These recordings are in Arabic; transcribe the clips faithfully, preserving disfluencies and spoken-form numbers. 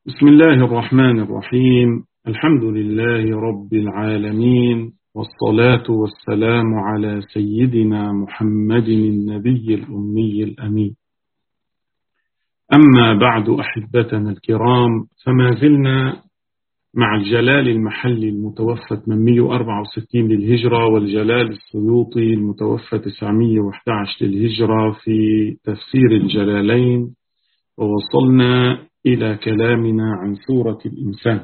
بسم الله الرحمن الرحيم. الحمد لله رب العالمين، والصلاة والسلام على سيدنا محمد النبي الأمي الأمين. أما بعد أحبتنا الكرام، فما زلنا مع الجلال المحلي المتوفى ثمانمئة وأربعة وستين للهجرة، والجلال السيوطي المتوفى تسعمئة وأحد عشر للهجرة في تفسير الجلالين، ووصلنا إلى كلامنا عن سورة الإنسان.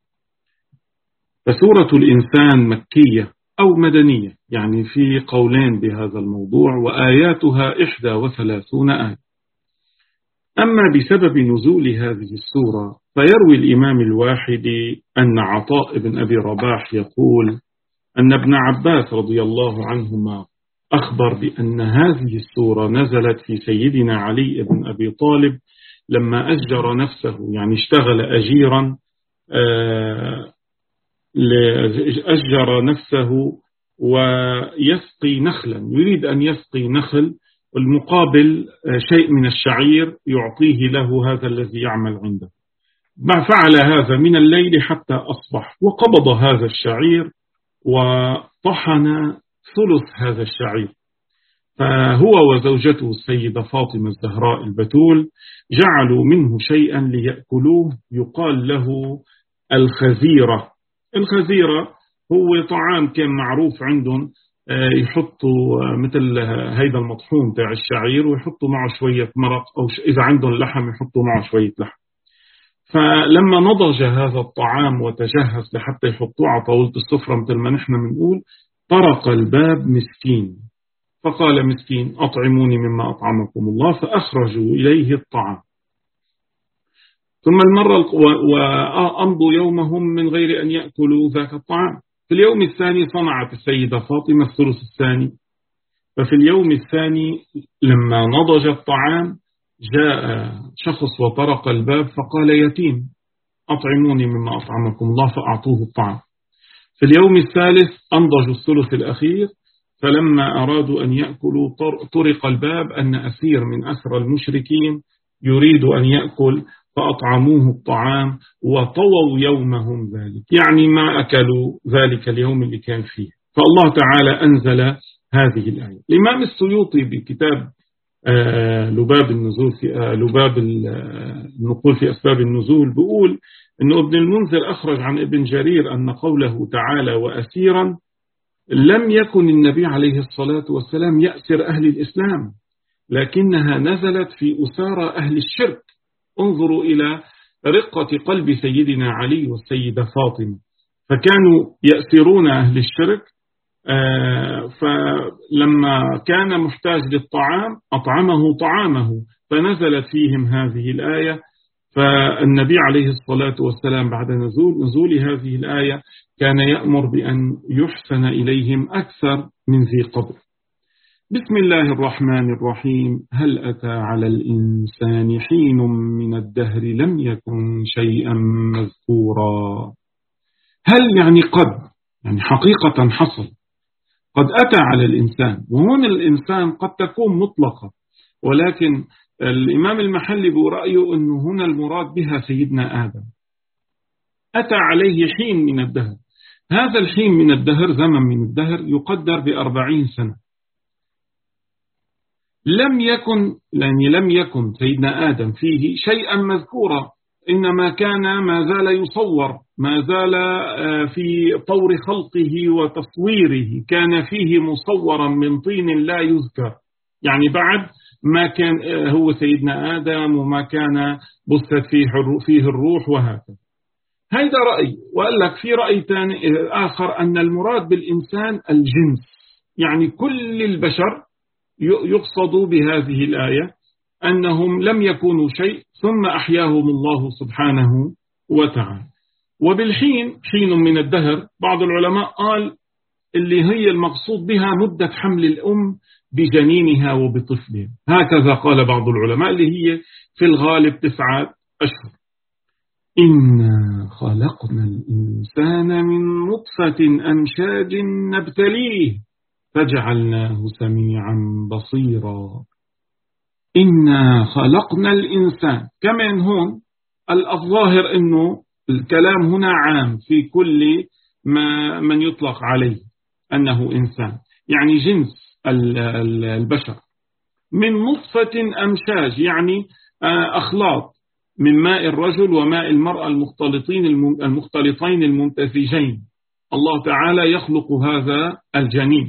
فسورة الإنسان مكية أو مدنية، يعني في قولين بهذا الموضوع، وآياتها إحدى وثلاثون آية. أما بسبب نزول هذه السورة فيروي الإمام الواحدي أن عطاء بن أبي رباح يقول أن ابن عباس رضي الله عنهما أخبر بأن هذه السورة نزلت في سيدنا علي بن أبي طالب لما أجر نفسه، يعني اشتغل أجيرا، أجر نفسه ويسقي نخلا، يريد أن يسقي نخل، والمقابل شيء من الشعير يعطيه له هذا الذي يعمل عنده. فعل هذا من الليل حتى أصبح، وقبض هذا الشعير وطحن ثلث هذا الشعير. فهو وزوجته السيدة فاطمة الزهراء البتول جعلوا منه شيئا ليأكلوه، يقال له الخزيرة. الخزيرة هو طعام كان معروف عندهم، يحطوا مثل هيدا المطحون تاع الشعير ويحطوا معه شوية مرق، أو إذا عندهم لحم يحطوا معه شوية لحم. فلما نضج هذا الطعام وتجهز لحتى يحطوه على طاولة السفرة مثل ما نحن بنقول، طرق الباب مسكين فقال مسكين أطعموني مما أطعمكم الله، فأخرجوا إليه الطعام. ثم المرة وأمضوا يومهم من غير أن يأكلوا ذاك الطعام. في اليوم الثاني صنعت السيدة فاطمة الثلث الثاني. ففي اليوم الثاني لما نضج الطعام جاء شخص وطرق الباب فقال يتيم أطعموني مما أطعمكم الله، فأعطوه الطعام. في اليوم الثالث أنضجوا الثلث الأخير، فلما أرادوا أن يأكلوا طرق الباب أن أسير من أسرى المشركين يريد أن يأكل، فأطعموه الطعام وطووا يومهم ذلك، يعني ما أكلوا ذلك اليوم اللي كان فيه. فالله تعالى أنزل هذه الآية. الإمام السيوطي بكتاب آه لباب النزول في آه لباب النقول في أسباب النزول بيقول إنه ابن المنذر أخرج عن ابن جرير أن قوله تعالى وأسيرا لم يكن النبي عليه الصلاة والسلام يأسر أهل الإسلام، لكنها نزلت في أسارى أهل الشرك. انظروا إلى رقة قلب سيدنا علي والسيدة فاطمة، فكانوا يأسرون أهل الشرك. فلما كان محتاج للطعام أطعمه طعامه، فنزلت فيهم هذه الآية. فالنبي عليه الصلاة والسلام بعد نزول نزول هذه الآية كان يأمر بأن يحسن إليهم أكثر من ذي قبل. بسم الله الرحمن الرحيم. هل أتى على الإنسان حين من الدهر لم يكن شيئا مذكورا. هل يعني قد، يعني حقيقة حصل، قد أتى على الإنسان. وهنا الإنسان قد تكون مطلقة، ولكن الإمام المحلي برأيه أنه هنا المراد بها سيدنا آدم. أتى عليه حين من الدهر. هذا الحين من الدهر زمن من الدهر يقدر بأربعين سنة. لم يكن يعني لم يكن سيدنا آدم فيه شيئا مذكورا، إنما كان ما زال يصور، ما زال في طور خلقه وتصويره، كان فيه مصورا من طين لا يذكر، يعني بعد ما كان هو سيدنا آدم وما كان بثت فيه فيه الروح وهكذا. هذا رأي. وقال لك في رأي ثاني آخر أن المراد بالإنسان الجنس، يعني كل البشر يقصد بهذه الآية أنهم لم يكونوا شيء ثم أحياهم الله سبحانه وتعالى. وبالحين حين من الدهر بعض العلماء قال اللي هي المقصود بها مدة حمل الأم بجنينها وبطفلها، هكذا قال بعض العلماء، اللي هي في الغالب تسعة أشهر. إنا خلقنا الإنسان من نطفة أمشاج نبتليه فجعلناه سميعا بصيرا. إنا خلقنا الإنسان، كمان هون الظاهر أنه الكلام هنا عام في كل ما من يطلق عليه أنه إنسان، يعني جنس البشر، من نطفة أمشاج، يعني أخلاط من ماء الرجل وماء المرأة المختلطين المختلطين الممتزجين، الله تعالى يخلق هذا الجنين.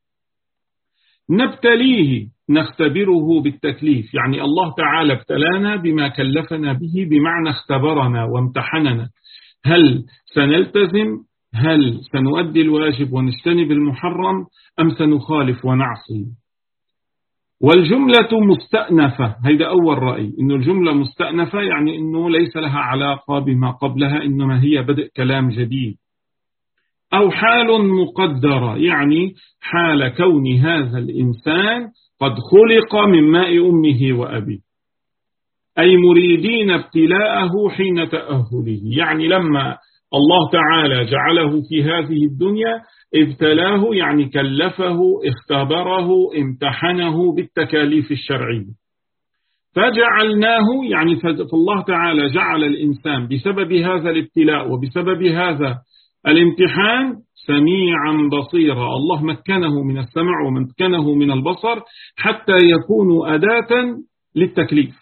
نبتليه، نختبره بالتكليف، يعني الله تعالى ابتلانا بما كلفنا به، بمعنى اختبرنا وامتحننا، هل سنلتزم، هل سنؤدي الواجب ونجتنب المحرم، أم سنخالف ونعصي. والجملة مستأنفة، هيدا أول رأي، إنه الجملة مستأنفة، يعني إنه ليس لها علاقة بما قبلها، إنما هي بدء كلام جديد. أو حال مقدرة، يعني حال كون هذا الإنسان قد خلق من ماء أمه وأبيه، أي مريدين ابتلاءه حين تأهله، يعني لما الله تعالى جعله في هذه الدنيا ابتلاه، يعني كلفه، اختبره، امتحنه بالتكاليف الشرعية، فجعلناه، يعني فالله تعالى جعل الإنسان بسبب هذا الابتلاء وبسبب هذا الامتحان سميعا بصيرا، الله مكنه من السمع ومكنه من البصر حتى يكون أداة للتكليف.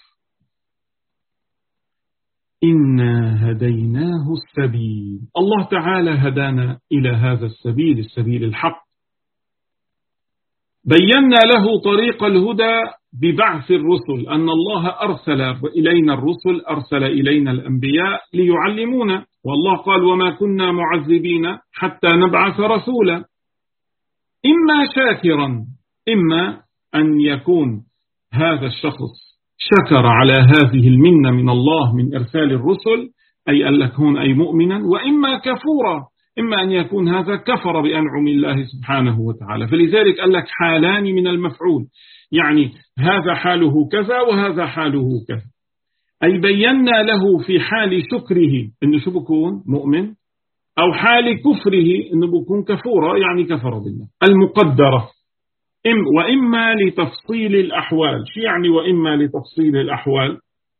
إنا هديناه السبيل، الله تعالى هدانا إلى هذا السبيل، السبيل الحق، بينا له طريق الهدى ببعث الرسل، أن الله أرسل إلينا الرسل، أرسل إلينا الأنبياء ليعلمونا، والله قال وما كنا معذبين حتى نبعث رسولا، إما شاكرا، إما أن يكون هذا الشخص شكر على هذه المنة من الله من إرسال الرسل، أي أن يكون أي مؤمنا، وإما كفورا، إما أن يكون هذا كفر بأنعم الله سبحانه وتعالى. فلذلك قال لك حالان من المفعول، يعني هذا حاله كذا وهذا حاله كذا، أي بينا له في حال شكره إنه شو بكون مؤمن، أو حال كفره إنه بكون كفورا، يعني كفر بالله المقدرة. إم وإما لتفصيل الأحوال، شو يعني وإما لتفصيل الأحوال؟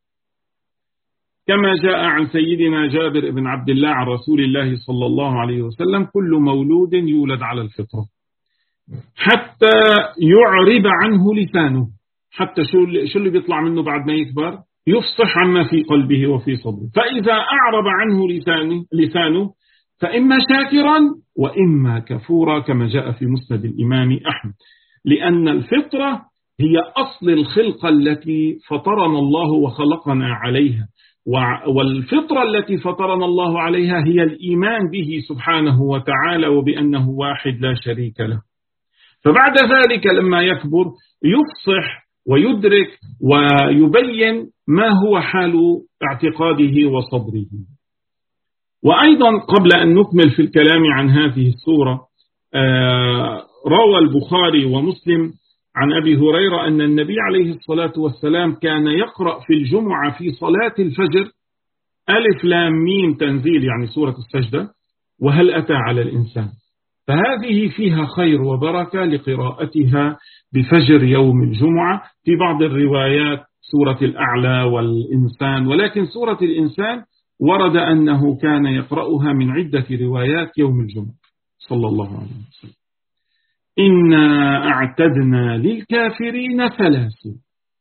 كما جاء عن سيدنا جابر بن عبد الله عن رسول الله صلى الله عليه وسلم كل مولود يولد على الفطرة حتى يعرب عنه لسانه، حتى شو شو اللي بيطلع منه بعد ما يكبر؟ يفصح عما في قلبه وفي صدره، فإذا أعرب عنه لسانه, لسانه فإما شاكرا وإما كفورا، كما جاء في مسند الإمام أحمد، لأن الفطرة هي أصل الخلقة التي فطرنا الله وخلقنا عليها، والفطرة التي فطرنا الله عليها هي الإيمان به سبحانه وتعالى وبأنه واحد لا شريك له. فبعد ذلك لما يكبر يفصح ويدرك ويبين ما هو حال اعتقاده وصدره. وأيضا قبل أن نكمل في الكلام عن هذه السورة، آه روى البخاري ومسلم عن أبي هريرة أن النبي عليه الصلاة والسلام كان يقرأ في الجمعة في صلاة الفجر ألف لام ميم تنزيل، يعني سورة السجدة، وهل أتى على الإنسان، فهذه فيها خير وبركة لقراءتها بفجر يوم الجمعة. في بعض الروايات سورة الأعلى والإنسان، ولكن سورة الإنسان ورد أنه كان يقرأها من عدة روايات يوم الجمعة صلى الله عليه وسلم. إنا أعتدنا للكافرين سلاسل،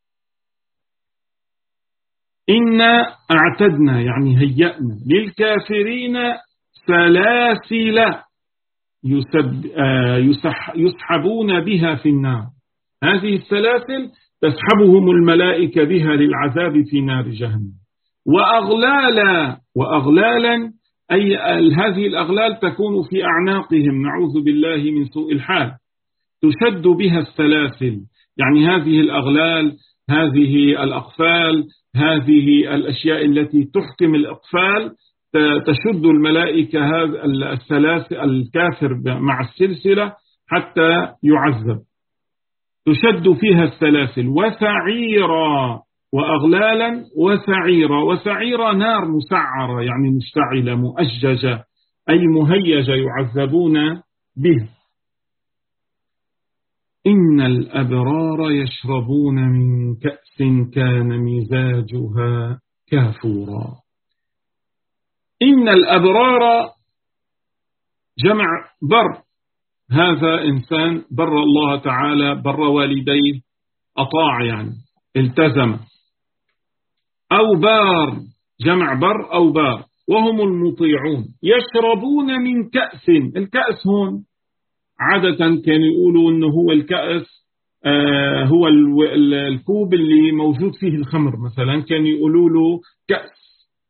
إنا أعتدنا يعني هيأنا للكافرين سلاسل يسب يسح يسحبون بها في النار، هذه السلاسل تسحبهم الملائكة بها للعذاب في نار جهنم، وأغلالا وأغلالا أي هذه الأغلال تكون في أعناقهم، نعوذ بالله من سوء الحال، تشد بها السلاسل، يعني هذه الأغلال، هذه الأقفال، هذه الأشياء التي تحكم الأقفال تشد الملائكة هذا السلاسل، الكافر مع السلسلة حتى يعذب، تشد فيها السلاسل. وسعيرا وأغلالا وسعيرا، وسعيرا نار مسعرة يعني مشتعلة مؤججة أي مهيجة يعذبون به. إن الأبرار يشربون من كأس كان مزاجها كافورا، إن الأبرار جمع بر، هذا إنسان بر الله تعالى، بر والديه، أطاع يعني التزم. أو بار جمع بر أو بار، وهم المطيعون يشربون من كأس. الكأس هون عادة كانوا يقولوا أنه هو الكأس آه هو الكوب اللي موجود فيه الخمر مثلا، كانوا يقولوا له كأس.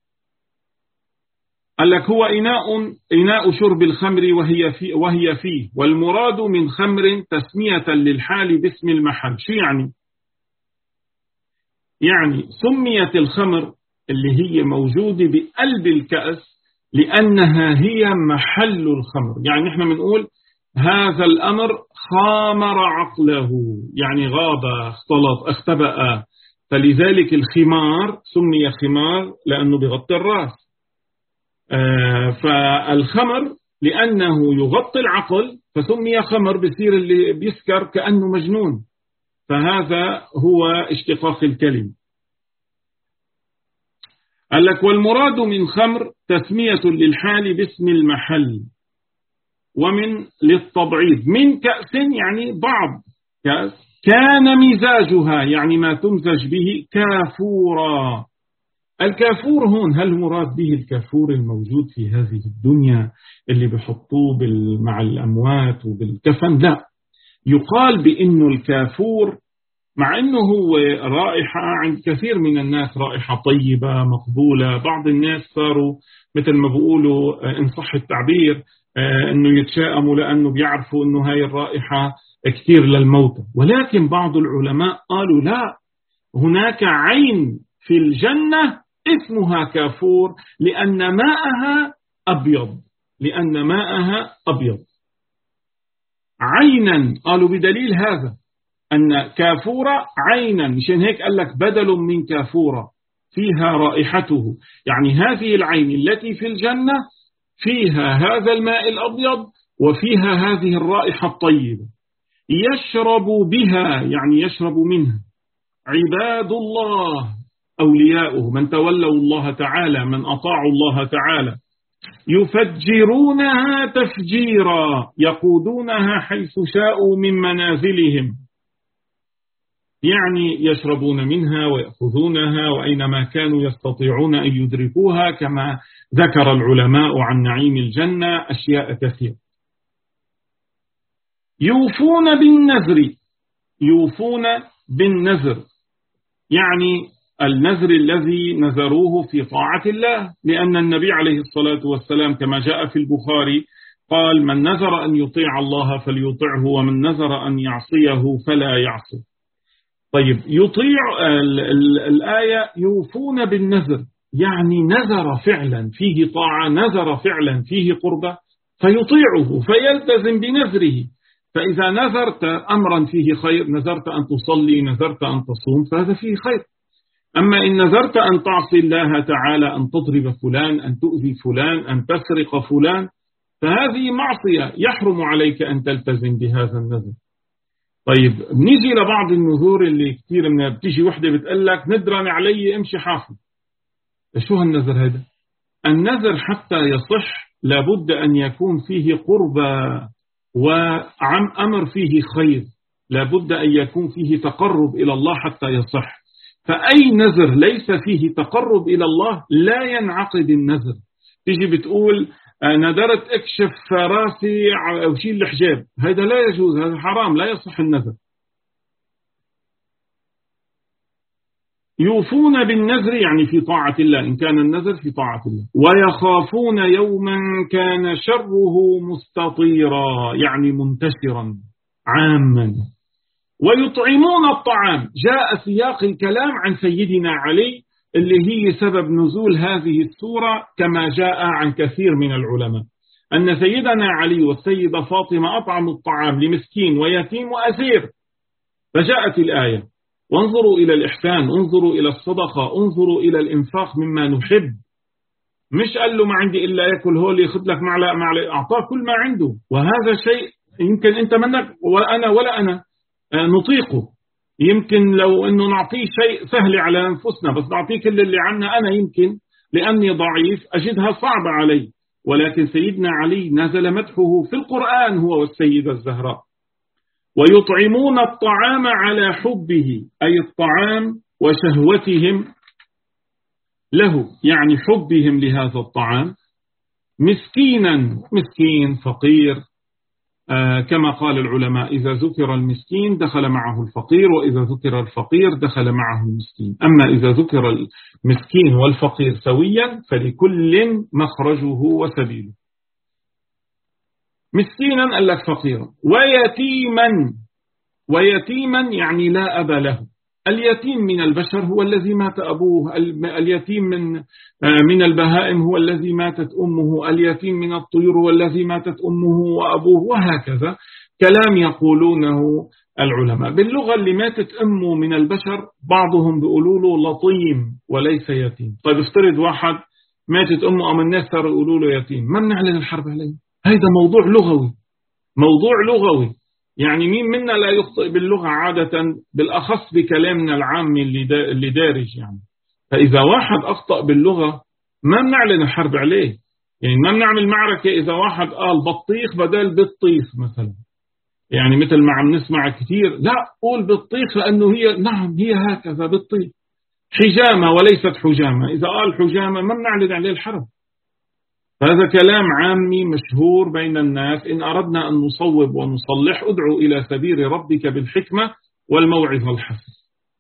قال لك هو إناء إناء شرب الخمر وهي فيه, وهي فيه والمراد من خمر تسمية للحال باسم المحل. شو يعني؟ يعني سميت الخمر اللي هي موجودة بقلب الكأس لأنها هي محل الخمر. يعني نحن بنقول هذا الأمر خامر عقله، يعني غاب، اختلط، اختبأ، فلذلك الخمار سمي خمار لأنه بغطي الرأس. آه فالخمر لأنه يغطي العقل فسمي خمر، بصير اللي بيسكر كأنه مجنون، فهذا هو اشتقاق الكلمة. قال لك والمراد من خمر تسمية للحال باسم المحل، ومن للتبعيض من كأس يعني بعض كأس كان مزاجها يعني ما تمزج به كافورا. الكافور هون هل مراد به الكافور الموجود في هذه الدنيا اللي بحطوه مع الأموات وبالكفن؟ لا، يقال بأنه الكافور مع أنه هو رائحة عند كثير من الناس، رائحة طيبة مقبولة. بعض الناس صاروا مثل ما بيقولوا إن صح التعبير أنه يتشائموا لأنه بيعرفوا أنه هاي الرائحة كثير للموتى، ولكن بعض العلماء قالوا لا، هناك عين في الجنة اسمها كافور لأن ماءها أبيض، لأن ماءها أبيض عينا. قالوا بدليل هذا أن كافورة عينا، مشان هيك قال لك بدل من كافورة فيها رائحته، يعني هذه العين التي في الجنة فيها هذا الماء الأبيض وفيها هذه الرائحة الطيبة. يشرب بها يعني يشرب منها عباد الله أولياؤه، من تولوا الله تعالى، من أطاعوا الله تعالى. يفجرونها تفجيرا، يقودونها حيث شاءوا من منازلهم، يعني يشربون منها ويأخذونها وأينما كانوا يستطيعون أن يدركوها، كما ذكر العلماء عن نعيم الجنة أشياء كثيرة. يوفون بالنذر، يوفون بالنذر يعني النذر الذي نذروه في طاعة الله، لأن النبي عليه الصلاة والسلام كما جاء في البخاري قال من نذر أن يطيع الله فليطعه ومن نذر أن يعصيه فلا يعصي. طيب يطيع ال ال الآية يوفون بالنذر يعني نذر فعلا فيه طاعة، نذر فعلا فيه قربة فيطيعه فيلتزم بنذره. فإذا نذرت أمرا فيه خير، نذرت أن تصلي، نذرت أن تصوم، فهذا فيه خير. أما إن نذرت أن تعصي الله تعالى، أن تضرب فلان، أن تؤذي فلان، أن تسرق فلان، فهذه معصية يحرم عليك أن تلتزم بهذا النذر. طيب نيجي لبعض النذور اللي كثير منها بتيجي وحدة بتقول لك ندرن علي امشي حافظ. شو هالنذر هذا؟ النذر حتى يصح لابد أن يكون فيه قربة وعم أمر فيه خير، لابد أن يكون فيه تقرب إلى الله حتى يصح. فأي نذر ليس فيه تقرب إلى الله لا ينعقد النذر. تيجي بتقول نذرت اكشف راسي أو شيل الحجاب، هذا لا يجوز، هذا حرام، لا يصح النذر. يوفون بالنذر يعني في طاعة الله، إن كان النذر في طاعة الله. ويخافون يوما كان شره مستطيرا يعني منتشرا عاما. ويطعمون الطعام، جاء سياق الكلام عن سيدنا علي اللي هي سبب نزول هذه السورة، كما جاء عن كثير من العلماء أن سيدنا علي والسيدة فاطمة أطعموا الطعام لمسكين ويتيم وأسير، فجاءت الآية وانظروا إلى الإحسان، انظروا إلى الصدقة، انظروا إلى الإنفاق مما نحب. مش قال له ما عندي إلا يأكل، هو اللي ياخذ لك معلقة معلقة، أعطاه كل ما عنده. وهذا شيء يمكن أنت منك وأنا ولا أنا نطيقه، يمكن لو أنه نعطيه شيء سهل على أنفسنا، بس نعطيه كل اللي عنا أنا يمكن لأني ضعيف أجدها صعبة علي. ولكن سيدنا علي نزل مدحه في القرآن هو والسيدة الزهراء. ويطعمون الطعام على حبه، أي الطعام وشهوتهم له، يعني حبهم لهذا الطعام، مسكينا، مسكين فقير، آه كما قال العلماء إذا ذكر المسكين دخل معه الفقير، وإذا ذكر الفقير دخل معه المسكين. أما إذا ذكر المسكين والفقير سويا فلكل مخرجه وسبيله. مسكينا قال لك فقيرا، ويتيما، ويتيما يعني لا أب له. اليتيم من البشر هو الذي مات أبوه، اليتيم من من البهائم هو الذي ماتت أمه، اليتيم من الطيور هو الذي ماتت أمه وأبوه، وهكذا كلام يقولونه العلماء. باللغة اللي ماتت أمه من البشر بعضهم بيقولوا له لطيم وليس يتيم. طيب افترض واحد ماتت أمه أم الناس صاروا يقولوا له يتيم، ما بنعلن الحرب عليه. هذا موضوع لغوي، موضوع لغوي، يعني مين منا لا يخطئ باللغة عادة، بالأخص بكلامنا العام اللي دارج يعني. فإذا واحد أخطأ باللغة ما بنعلن الحرب عليه، يعني ما بنعمل معركة إذا واحد قال بطيخ بدل بطيخ مثلا، يعني مثل ما عم نسمع كثير، لا قول بطيخ لأنه هي، نعم هي هكذا بطيخ. حجامة وليست حجامة، إذا قال حجامة ما بنعلن عليه الحرب. هذا كلام عامي مشهور بين الناس. إن أردنا أن نصوب ونصلح ادعو إلى سبيل ربك بالحكمة والموعظة الحسنة.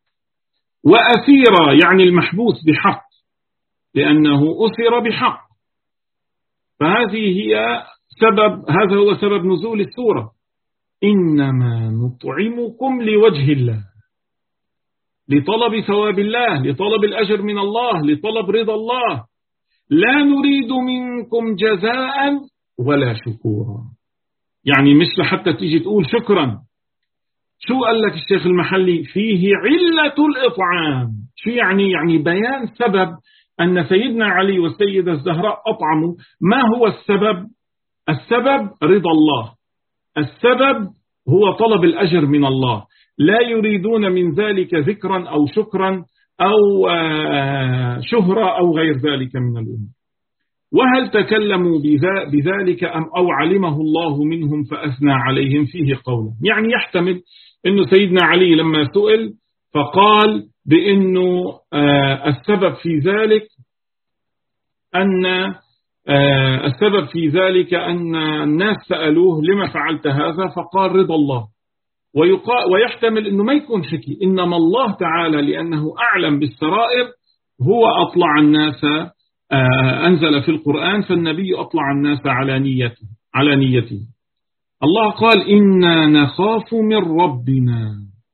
وأسير يعني المحبوس بحق، لأنه أسر بحق. فهذه هي سبب، هذا هو سبب نزول السورة. إنما نطعمكم لوجه الله، لطلب ثواب الله، لطلب الأجر من الله، لطلب رضا الله، لا نريد منكم جزاء ولا شكورا. يعني مش لحتى تيجي تقول شكرا. شو قال لك الشيخ المحلي؟ فيه علة الإطعام. شو يعني؟ يعني بيان سبب أن سيدنا علي والسيدة الزهراء أطعموا. ما هو السبب؟ السبب رضا الله، السبب هو طلب الأجر من الله، لا يريدون من ذلك ذكرا أو شكرا أو شهرة أو غير ذلك من الأمور. وهل تكلموا بذلك أم أو علمه الله منهم فأثنى عليهم؟ فيه قولا. يعني يحتمل أنه سيدنا علي لما سئل فقال بأنه السبب في ذلك أن السبب في ذلك أن الناس سألوه لما فعلت هذا، فقال رضا الله. ويحتمل أنه ما يكون حكي، إنما الله تعالى لأنه أعلم بالسرائر هو أطلع الناس، أنزل في القرآن فالنبي أطلع الناس على نيته على نيته. الله قال إنا نخاف من ربنا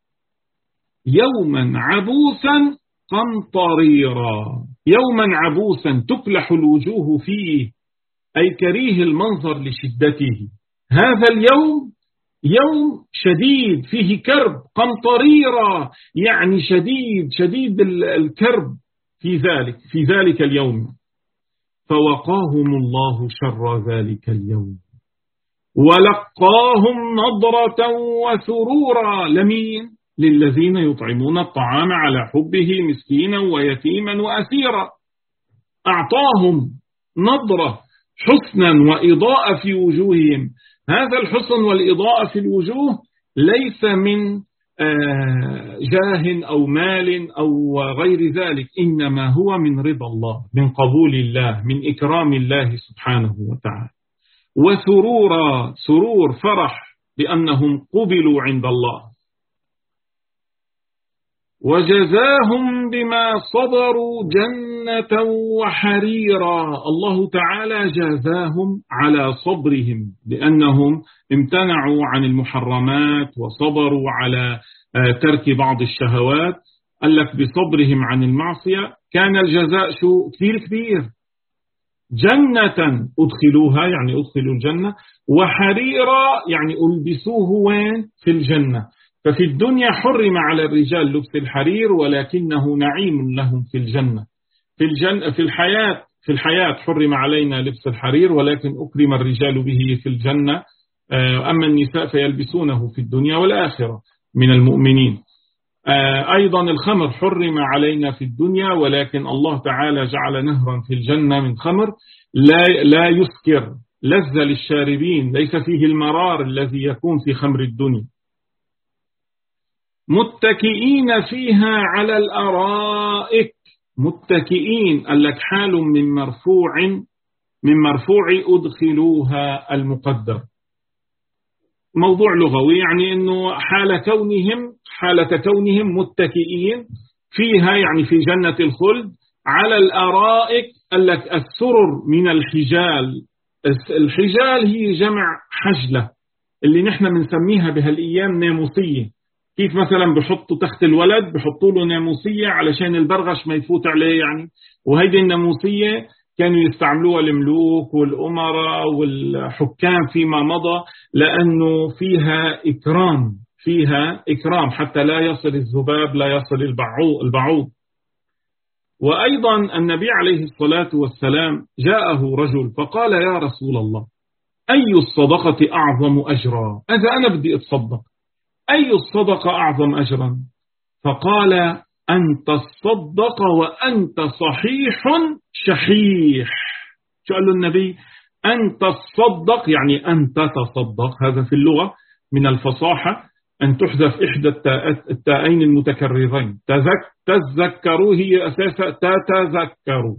يوما عبوسا قمطريرا. يوما عبوسا تكلح الوجوه فيه، أي كريه المنظر لشدته. هذا اليوم يوم شديد فيه كرب، قمطريرا يعني شديد شديد الكرب في ذلك في ذلك اليوم. فوقاهم الله شر ذلك اليوم ولقاهم نضرة وسرورا. لمين؟ للذين يطعمون الطعام على حبه مسكينا ويتيما وأسيرا. أعطاهم نضرة، حسنا وإضاءة في وجوههم. هذا الحسن والإضاءة في الوجوه ليس من جاه أو مال أو غير ذلك، إنما هو من رضا الله، من قبول الله، من إكرام الله سبحانه وتعالى. وسرورا، سرور فرح بأنهم قبلوا عند الله. وجزاهم بما صبروا جنة وحريرا. الله تعالى جزاهم على صبرهم لأنهم امتنعوا عن المحرمات وصبروا على ترك بعض الشهوات. قال لك بصبرهم عن المعصية كان الجزاء شو كثير كبير. جنة أدخلوها يعني أدخلوا الجنة، وحريرا يعني ألبسوه وين؟ في الجنة. ففي الدنيا حرم على الرجال لبس الحرير ولكنه نعيم لهم في الجنة. في الجنة في الحياة في الحياة حرم علينا لبس الحرير ولكن أكرم الرجال به في الجنة. أما النساء فيلبسونه في الدنيا والآخرة من المؤمنين. أيضا الخمر حرم علينا في الدنيا، ولكن الله تعالى جعل نهرا في الجنة من خمر لا لا يسكر، لذة للشاربين، ليس فيه المرار الذي يكون في خمر الدنيا. متكئين فيها على الأرائك، متكئين قال لك حال من مرفوع، من مرفوع أدخلوها المقدر، موضوع لغوي، يعني أنه حال كونهم حالة كونهم متكئين فيها، يعني في جنة الخلد، على الأرائك قال لك السرر من الحجال. الحجال هي جمع حجلة اللي نحن بنسميها بهالأيام ناموسية. كيف مثلا بحطوا تحت الولد بحطوا له ناموسية علشان البرغش ما يفوت عليه يعني، وهيدي الناموسية كانوا يستعملوها الملوك والأمراء والحكام فيما مضى، لأنه فيها إكرام، فيها إكرام حتى لا يصل الذباب، لا يصل البعوض. وأيضا النبي عليه الصلاة والسلام جاءه رجل فقال يا رسول الله أي الصدقة أعظم أجرا؟ إذا أنا بدي أتصدق أي الصدقة أعظم أجرا؟ فقال أن تصدق وأنت صحيح شحيح. شو قال له النبي؟ أن تصدق يعني أن تتصدق، هذا في اللغة من الفصاحة أن تحذف إحدى التاءين المتكررين. تذكروا هي أساسا تتذكروا.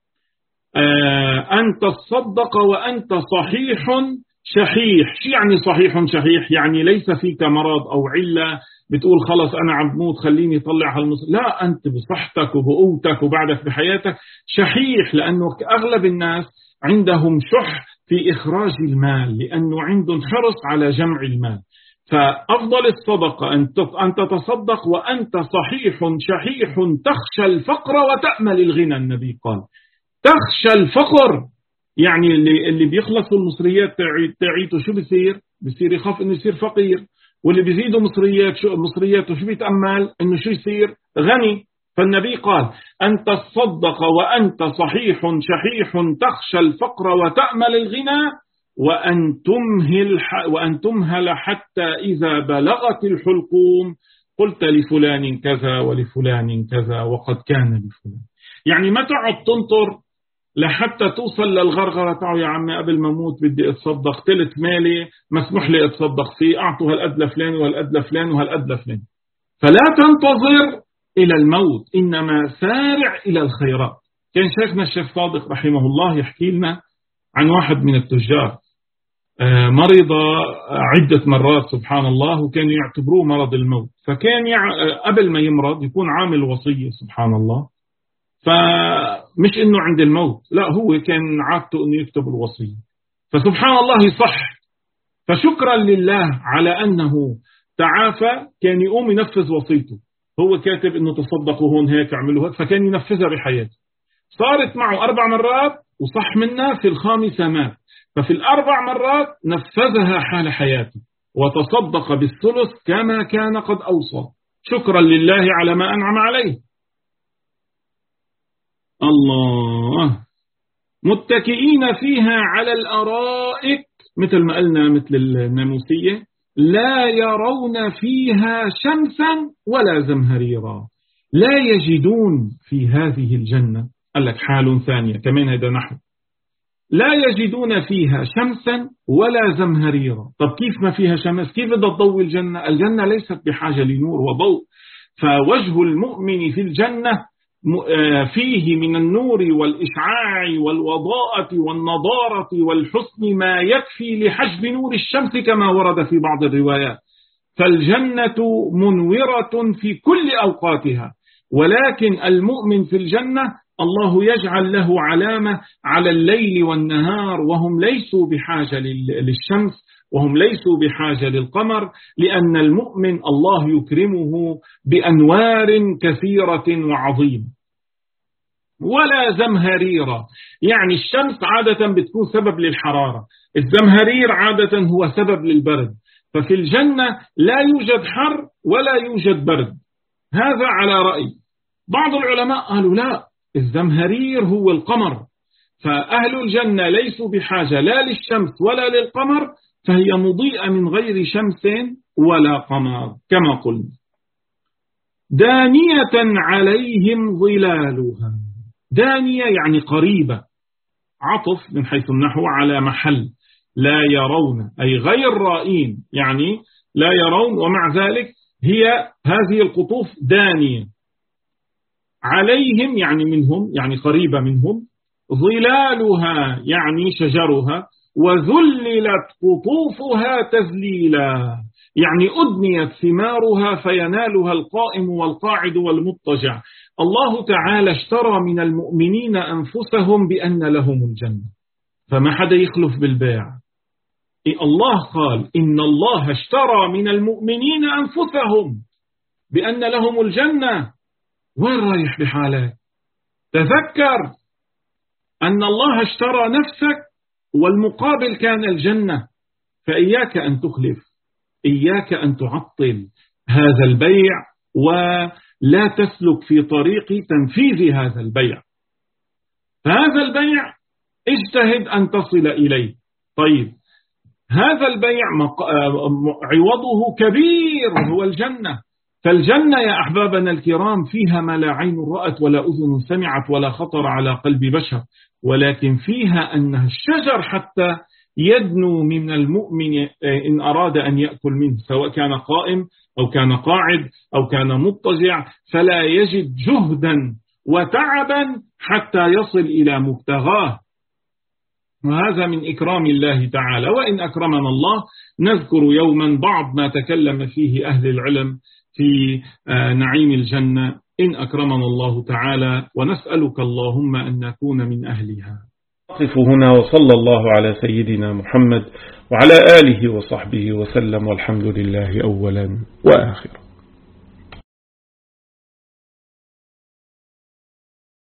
أن تصدق وأنت صحيح شحيح. شو يعني صحيح شحيح؟ يعني ليس فيك مرض أو علة بتقول خلص أنا عم بموت خليني طلع هالمصر، لا، أنت بصحتك وبقوتك وبعدك بحياتك شحيح، لأنه أغلب الناس عندهم شح في إخراج المال، لأنه عندهم حرص على جمع المال. فأفضل الصدقة أن تتصدق وأنت صحيح شحيح تخشى الفقر وتأمل الغنى. النبي قال تخشى الفقر، يعني اللي اللي بيخلصوا المصريات تاعيته شو بيصير؟ بيصير يخاف انه يصير فقير، واللي بيزيدوا مصريات شو مصرياته شو بيتأمل؟ انه شو يصير؟ غني. فالنبي قال أن تصدق وأنت صحيح شحيح تخشى الفقر وتأمل الغنى، وأن تمهل وأن تمهل حتى إذا بلغت الحلقوم قلت لفلان كذا ولفلان كذا وقد كان لفلان. يعني ما تقعد تنطر لحتى توصل للغرغرة تعو يا عمي قبل ما موت بدي اتصدق، تلت مالي مسموح لي اتصدق فيه، أعطوا هالقد لفلان وهالقد لفلان وهالقد لفلان. فلا تنتظر إلى الموت، إنما سارع إلى الخيرات. كان شيخنا الشيخ صادق رحمه الله يحكي لنا عن واحد من التجار مرض عدة مرات سبحان الله، وكانوا يعتبروه مرض الموت. فكان قبل ما يمرض يكون عامل وصية سبحان الله، فمش إنه عند الموت، لا، هو كان عادته إنه يكتب الوصية. فسبحان الله يصح، فشكرا لله على أنه تعافى كان يقوم ينفذ وصيته. هو كاتب إنه تصدقوا هون هيك اعملوا هيك، فكان ينفذها بحياته. صارت معه أربع مرات وصح منها، في الخامسة مات. ففي الأربع مرات نفذها حال حياته وتصدق بالثلث كما كان قد أوصى، شكرا لله على ما أنعم عليه. الله. متكئين فيها على الأرائك، مثل ما قلنا مثل الناموسية، لا يرون فيها شمسا ولا زمهريرا. لا يجدون في هذه الجنة، قال لك حال ثانية كمان هذا نحو، لا يجدون فيها شمسا ولا زمهريرا. طب كيف ما فيها شمس؟ كيف بدها تضوي الجنة؟ الجنة ليست بحاجة لنور وضوء. فوجه المؤمن في الجنة فيه من النور والإشعاع والوضاءة والنضارة والحسن ما يكفي لحجب نور الشمس كما ورد في بعض الروايات. فالجنة منورة في كل أوقاتها، ولكن المؤمن في الجنة الله يجعل له علامة على الليل والنهار، وهم ليسوا بحاجة للشمس وهم ليسوا بحاجة للقمر، لأن المؤمن الله يكرمه بأنوار كثيرة وعظيمة. ولا زمهريرا، يعني الشمس عادة بتكون سبب للحرارة، الزمهرير عادة هو سبب للبرد. ففي الجنة لا يوجد حر ولا يوجد برد، هذا على رأي. بعض العلماء قالوا لا، الزمهرير هو القمر، فأهل الجنة ليسوا بحاجة لا للشمس ولا للقمر، فهي مضيئة من غير شمس ولا قمر كما قلنا. دانية عليهم ظلالها. دانية يعني قريبة، عطف من حيث النحو على محل، لا يرون أي غير رائين، يعني لا يرون، ومع ذلك هي هذه القطوف دانية. عليهم يعني منهم، يعني قريبة منهم. ظلالها يعني شجرها. وذللت قطوفها تذليلا يعني أدنيت ثمارها فينالها القائم والقاعد والمضطجع. الله تعالى اشترى من المؤمنين أنفسهم بأن لهم الجنة، فما حدا يخلف بالبيع. الله قال إن الله اشترى من المؤمنين أنفسهم بأن لهم الجنة. وين رايح بحالك؟ تذكر أن الله اشترى نفسك والمقابل كان الجنة، فإياك أن تخلف، إياك أن تعطل هذا البيع ولا تسلك في طريق تنفيذ هذا البيع. فهذا البيع اجتهد أن تصل إليه. طيب هذا البيع عوضه كبير هو الجنة. فالجنة يا أحبابنا الكرام فيها ما لا عين رأت ولا أذن سمعت ولا خطر على قلب بشر، ولكن فيها أنها الشجر حتى يدنو من المؤمن إن أراد أن يأكل منه، سواء كان قائم أو كان قاعد أو كان مضطجع، فلا يجد جهدا وتعبا حتى يصل إلى مبتغاه. وهذا من إكرام الله تعالى. وإن أكرمنا الله نذكر يوما بعض ما تكلم فيه أهل العلم في نعيم الجنة إن أكرمنا الله تعالى، ونسألك اللهم أن نكون من أهلها. أقف هنا، وصلى الله على سيدنا محمد وعلى آله وصحبه وسلم، والحمد لله أولا وآخرا.